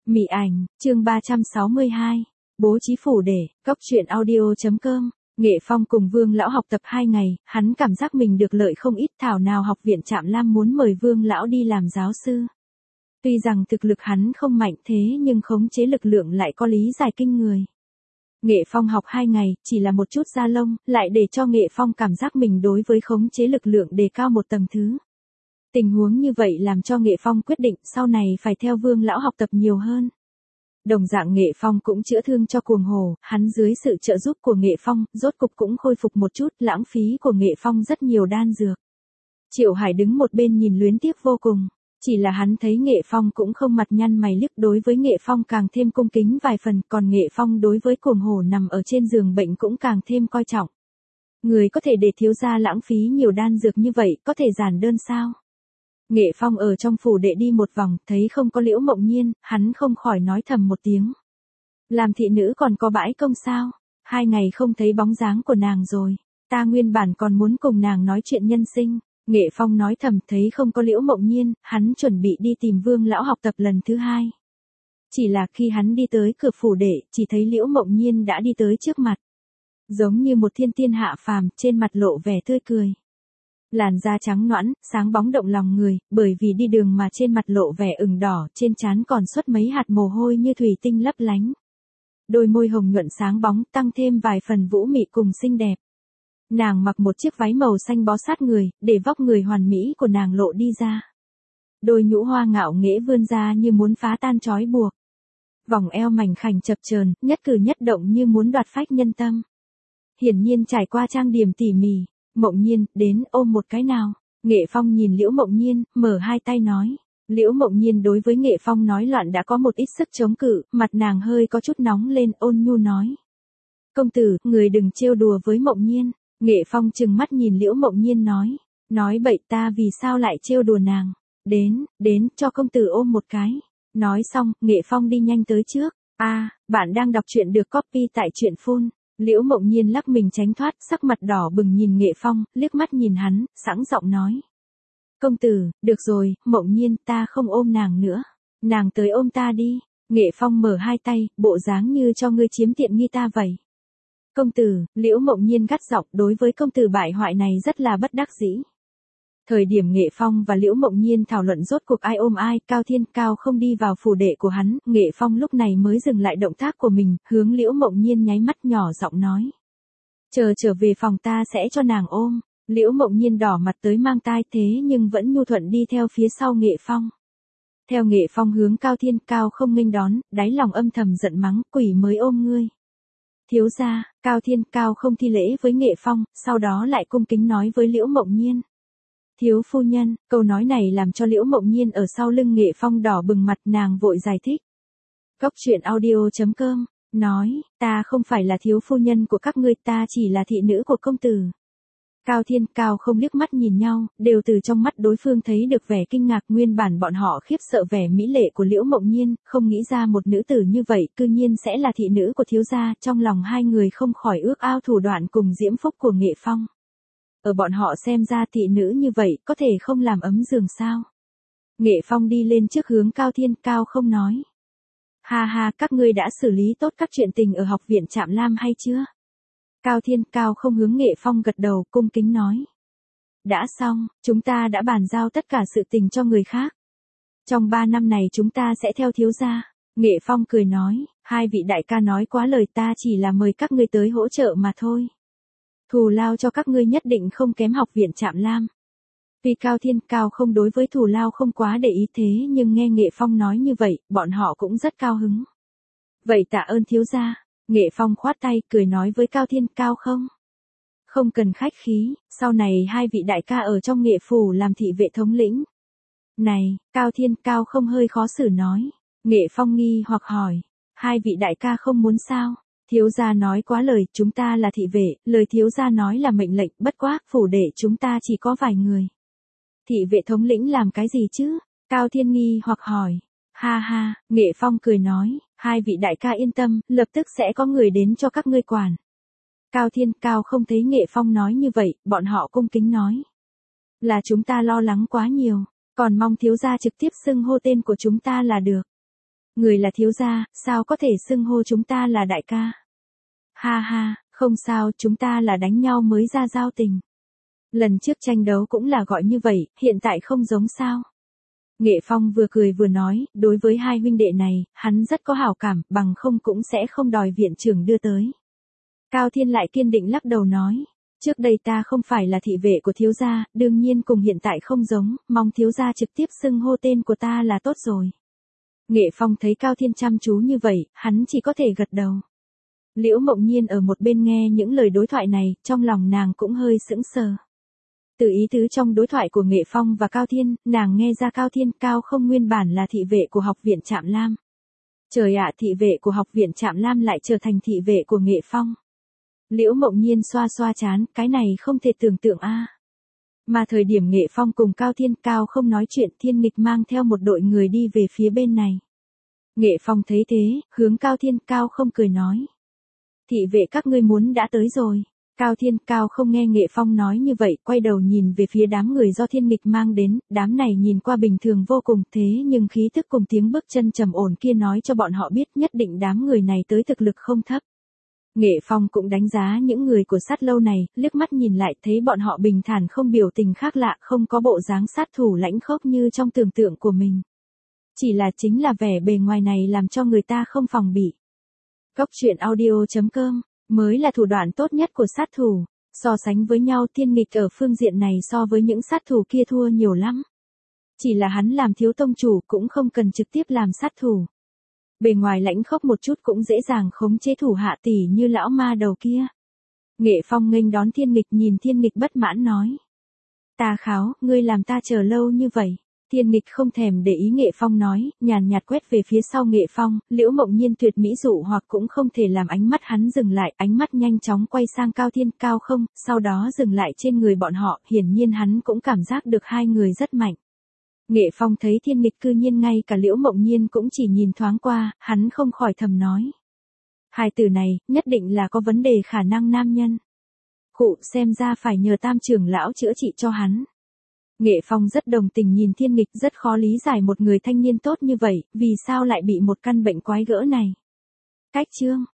Mị ảnh, chương 362. Bố trí phủ để, cóc truyện audio.com. Nghệ Phong cùng Vương Lão học tập 2 ngày, hắn cảm giác mình được lợi không ít, thảo nào học viện Trạm Lam muốn mời Vương Lão đi làm giáo sư. Tuy rằng thực lực hắn không mạnh thế nhưng khống chế lực lượng lại có lý giải kinh người. Nghệ Phong học 2 ngày, chỉ là một chút da lông, lại để cho Nghệ Phong cảm giác mình đối với khống chế lực lượng đề cao một tầng thứ. Tình huống như vậy làm cho Nghệ Phong quyết định sau này phải theo Vương Lão học tập nhiều hơn. Đồng dạng Nghệ Phong cũng chữa thương cho Cuồng Hổ, hắn dưới sự trợ giúp của Nghệ Phong, rốt cục cũng khôi phục một chút, lãng phí của Nghệ Phong rất nhiều đan dược. Triệu Hải đứng một bên nhìn luyến tiếc vô cùng, chỉ là hắn thấy Nghệ Phong cũng không mặt nhăn mày liếc, đối với Nghệ Phong càng thêm cung kính vài phần, còn Nghệ Phong đối với Cuồng Hổ nằm ở trên giường bệnh cũng càng thêm coi trọng. Người có thể để thiếu gia lãng phí nhiều đan dược như vậy, có thể giản đơn sao? Nghệ Phong ở trong phủ đệ đi một vòng, thấy không có Liễu Mộng Nhiên, hắn không khỏi nói thầm một tiếng. Làm thị nữ còn có bãi công sao? 2 ngày không thấy bóng dáng của nàng rồi, ta nguyên bản còn muốn cùng nàng nói chuyện nhân sinh. Nghệ Phong nói thầm, thấy không có Liễu Mộng Nhiên, hắn chuẩn bị đi tìm Vương Lão học tập lần thứ 2. Chỉ là khi hắn đi tới cửa phủ đệ, chỉ thấy Liễu Mộng Nhiên đã đi tới trước mặt. Giống như một thiên tiên hạ phàm, trên mặt lộ vẻ tươi cười. Làn da trắng nõn, sáng bóng động lòng người, bởi vì đi đường mà trên mặt lộ vẻ ửng đỏ, trên trán còn xuất mấy hạt mồ hôi như thủy tinh lấp lánh. Đôi môi hồng nhuận sáng bóng, tăng thêm vài phần vũ mị cùng xinh đẹp. Nàng mặc một chiếc váy màu xanh bó sát người, để vóc người hoàn mỹ của nàng lộ đi ra. Đôi nhũ hoa ngạo nghễ vươn ra như muốn phá tan trói buộc. Vòng eo mảnh khảnh chập chờn, nhất cử nhất động như muốn đoạt phách nhân tâm. Hiển nhiên trải qua trang điểm tỉ mỉ. Mộng Nhiên, đến ôm một cái nào. Nghệ Phong nhìn Liễu Mộng Nhiên, mở 2 tay nói. Liễu Mộng Nhiên đối với Nghệ Phong nói loạn đã có một ít sức chống cự, mặt nàng hơi có chút nóng lên, ôn nhu nói. Công tử, người đừng trêu đùa với Mộng Nhiên. Nghệ Phong trừng mắt nhìn Liễu Mộng Nhiên nói. Nói bậy, ta vì sao lại trêu đùa nàng. Đến, cho công tử ôm một cái. Nói xong, Nghệ Phong đi nhanh tới trước. Bạn đang đọc truyện được copy tại truyện phun. Liễu Mộng Nhiên lắc mình tránh thoát, sắc mặt đỏ bừng nhìn Nghệ Phong, liếc mắt nhìn hắn, sẵn giọng nói. Công tử, được rồi, Mộng Nhiên, ta không ôm nàng nữa. Nàng tới ôm ta đi. Nghệ Phong mở 2 tay, bộ dáng như cho ngươi chiếm tiện nghi ta vậy. Công tử, Liễu Mộng Nhiên gắt giọng, đối với công tử bại hoại này rất là bất đắc dĩ. Thời điểm Nghệ Phong và Liễu Mộng Nhiên thảo luận rốt cuộc ai ôm ai, Cao Thiên Cao không đi vào phủ đệ của hắn, Nghệ Phong lúc này mới dừng lại động tác của mình, hướng Liễu Mộng Nhiên nháy mắt nhỏ giọng nói. Trở về phòng ta sẽ cho nàng ôm. Liễu Mộng Nhiên đỏ mặt tới mang tai thế nhưng vẫn nhu thuận đi theo phía sau Nghệ Phong. Theo Nghệ Phong hướng Cao Thiên Cao không nghênh đón, đáy lòng âm thầm giận mắng, quỷ mới ôm ngươi. Thiếu gia, Cao Thiên Cao không thi lễ với Nghệ Phong, sau đó lại cung kính nói với Liễu Mộng Nhiên. Thiếu phu nhân, câu nói này làm cho Liễu Mộng Nhiên ở sau lưng Nghệ Phong đỏ bừng mặt, nàng vội giải thích. Cóc truyện audio.com, nói, ta không phải là thiếu phu nhân của các ngươi, ta chỉ là thị nữ của công tử. Cao Thiên Cao không liếc mắt nhìn nhau, đều từ trong mắt đối phương thấy được vẻ kinh ngạc, nguyên bản bọn họ khiếp sợ vẻ mỹ lệ của Liễu Mộng Nhiên, không nghĩ ra một nữ tử như vậy cư nhiên sẽ là thị nữ của thiếu gia, trong lòng hai người không khỏi ước ao thủ đoạn cùng diễm phúc của Nghệ Phong. Ở bọn họ xem ra thị nữ như vậy có thể không làm ấm giường sao. Nghệ Phong đi lên trước hướng Cao Thiên Cao không nói. Ha, các ngươi đã xử lý tốt các chuyện tình ở học viện Trạm Lam hay chưa? Cao Thiên Cao không hướng Nghệ Phong gật đầu, cung kính nói. Đã xong, chúng ta đã bàn giao tất cả sự tình cho người khác. Trong 3 năm này chúng ta sẽ theo thiếu gia. Nghệ Phong cười nói, 2 vị đại ca nói quá lời, ta chỉ là mời các ngươi tới hỗ trợ mà thôi. Thù lao cho các ngươi nhất định không kém học viện Trạm Lam. Vì Cao Thiên Cao không đối với thù lao không quá để ý thế nhưng nghe Nghệ Phong nói như vậy, bọn họ cũng rất cao hứng. Vậy tạ ơn thiếu gia. Nghệ Phong khoát tay cười nói với Cao Thiên Cao không cần khách khí, sau này 2 vị đại ca ở trong Nghệ phủ làm thị vệ thống lĩnh. Này, Cao Thiên Cao không hơi khó xử nói. Nghệ Phong nghi hoặc hỏi, 2 vị đại ca không muốn sao? Thiếu gia nói quá lời, chúng ta là thị vệ, lời thiếu gia nói là mệnh lệnh, bất quá, phủ đệ chúng ta chỉ có vài người. Thị vệ thống lĩnh làm cái gì chứ? Cao Thiên nghi hoặc hỏi. Ha, Nghệ Phong cười nói, 2 vị đại ca yên tâm, lập tức sẽ có người đến cho các ngươi quản. Cao Thiên Cao không thấy Nghệ Phong nói như vậy, bọn họ cung kính nói. Là chúng ta lo lắng quá nhiều, còn mong thiếu gia trực tiếp xưng hô tên của chúng ta là được. Người là thiếu gia, sao có thể xưng hô chúng ta là đại ca? Ha ha, không sao, chúng ta là đánh nhau mới ra giao tình. Lần trước tranh đấu cũng là gọi như vậy, hiện tại không giống sao. Nghệ Phong vừa cười vừa nói, đối với hai huynh đệ này, hắn rất có hảo cảm, bằng không cũng sẽ không đòi viện trưởng đưa tới. Cao Thiên lại kiên định lắc đầu nói, trước đây ta không phải là thị vệ của thiếu gia, đương nhiên cùng hiện tại không giống, mong thiếu gia trực tiếp xưng hô tên của ta là tốt rồi. Nghệ Phong thấy Cao Thiên chăm chú như vậy, hắn chỉ có thể gật đầu. Liễu Mộng Nhiên ở một bên nghe những lời đối thoại này, trong lòng nàng cũng hơi sững sờ. Từ ý tứ trong đối thoại của Nghệ Phong và Cao Thiên, nàng nghe ra Cao Thiên Cao không nguyên bản là thị vệ của học viện Trạm Lam. Trời ạ, thị vệ của học viện Trạm Lam lại trở thành thị vệ của Nghệ Phong. Liễu Mộng Nhiên xoa xoa trán, cái này không thể tưởng tượng a. Mà thời điểm Nghệ Phong cùng Cao Thiên Cao không nói chuyện, Thiên Nghịch mang theo một đội người đi về phía bên này. Nghệ Phong thấy thế, hướng Cao Thiên Cao không cười nói. Thị vệ các ngươi muốn đã tới rồi. Cao Thiên Cao không nghe Nghệ Phong nói như vậy, quay đầu nhìn về phía đám người do Thiên Nghịch mang đến, đám này nhìn qua bình thường vô cùng thế nhưng khí thức cùng tiếng bước chân trầm ổn kia nói cho bọn họ biết nhất định đám người này tới thực lực không thấp. Nghệ Phong cũng đánh giá những người của sát lâu này, liếc mắt nhìn lại thấy bọn họ bình thản không biểu tình khác lạ, không có bộ dáng sát thủ lãnh khốc như trong tưởng tượng của mình. Chỉ là chính là vẻ bề ngoài này làm cho người ta không phòng bị. Cốc truyện audio.com mới là thủ đoạn tốt nhất của sát thủ. So sánh với nhau Thiên Nghịch ở phương diện này so với những sát thủ kia thua nhiều lắm. Chỉ là hắn làm thiếu tông chủ cũng không cần trực tiếp làm sát thủ. Bề ngoài lãnh khốc một chút cũng dễ dàng khống chế thủ hạ tỷ như lão ma đầu kia. Nghệ Phong nghênh đón Thiên Nghịch nhìn Thiên Nghịch bất mãn nói. Ta kháo, ngươi làm ta chờ lâu như vậy. Thiên Nghịch không thèm để ý Nghệ Phong nói, nhàn nhạt quét về phía sau Nghệ Phong, Liễu Mộng Nhiên tuyệt mỹ dụ hoặc cũng không thể làm ánh mắt hắn dừng lại, ánh mắt nhanh chóng quay sang Cao Thiên Cao không, sau đó dừng lại trên người bọn họ, hiển nhiên hắn cũng cảm giác được hai người rất mạnh. Nghệ Phong thấy Thiên Nghịch cư nhiên ngay cả Liễu Mộng Nhiên cũng chỉ nhìn thoáng qua, hắn không khỏi thầm nói. Hai từ này, nhất định là có vấn đề khả năng nam nhân. Khụ xem ra phải nhờ Tam trưởng lão chữa trị cho hắn. Nghệ Phong rất đồng tình nhìn Thiên Nghịch rất khó lý giải một người thanh niên tốt như vậy, vì sao lại bị một căn bệnh quái gỡ này. Cách chương.